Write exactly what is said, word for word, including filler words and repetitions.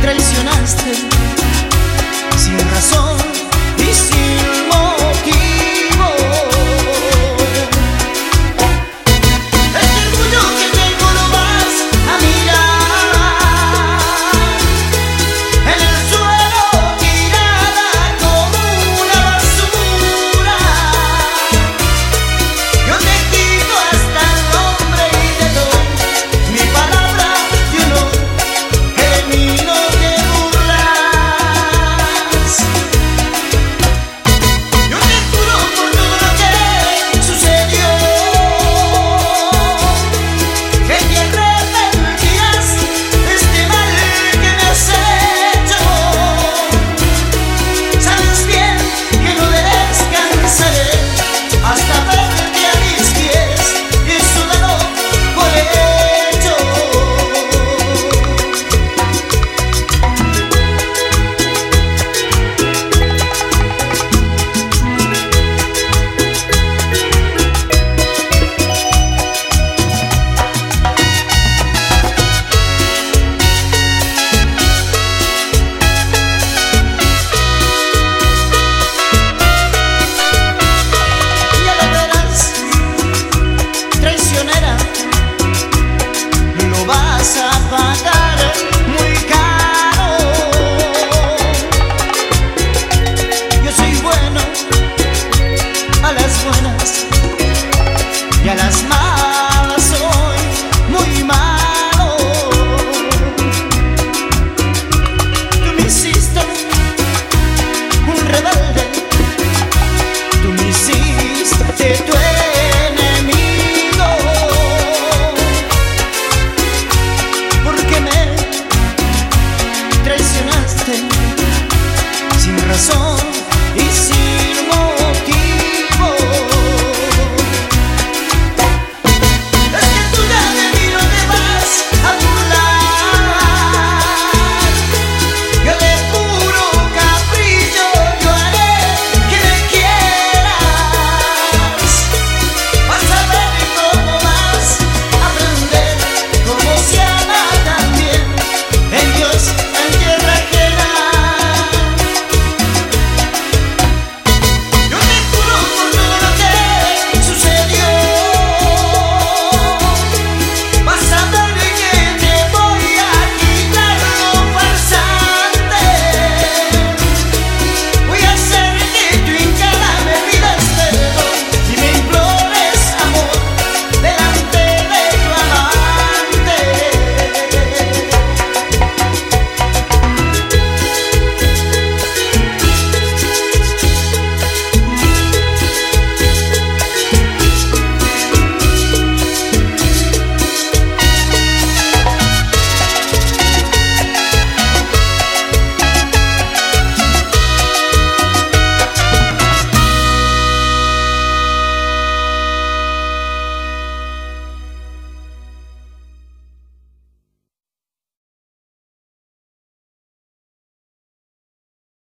traicionaste sin razón y sin motivo. El orgullo que tengo lo vas a mirar en el suelo, tirada como una basura. Yo te quito hasta el nombre y te doy mi palabra de honor, que de mí no te burlas. Yo te juro por todo lo que sucedió que te arrepentirás de este mal que me has hecho. Sabes bien que no descansaré hasta verte a mis pies, y eso dalo por hecho. Ya lo verás, traicionera, lo vas a pagar muy caro. Yo soy bueno a las buenas y a las malas soy muy malo. Tú me hiciste un rebelde, tú me hiciste tu enemigo, porque me traicionaste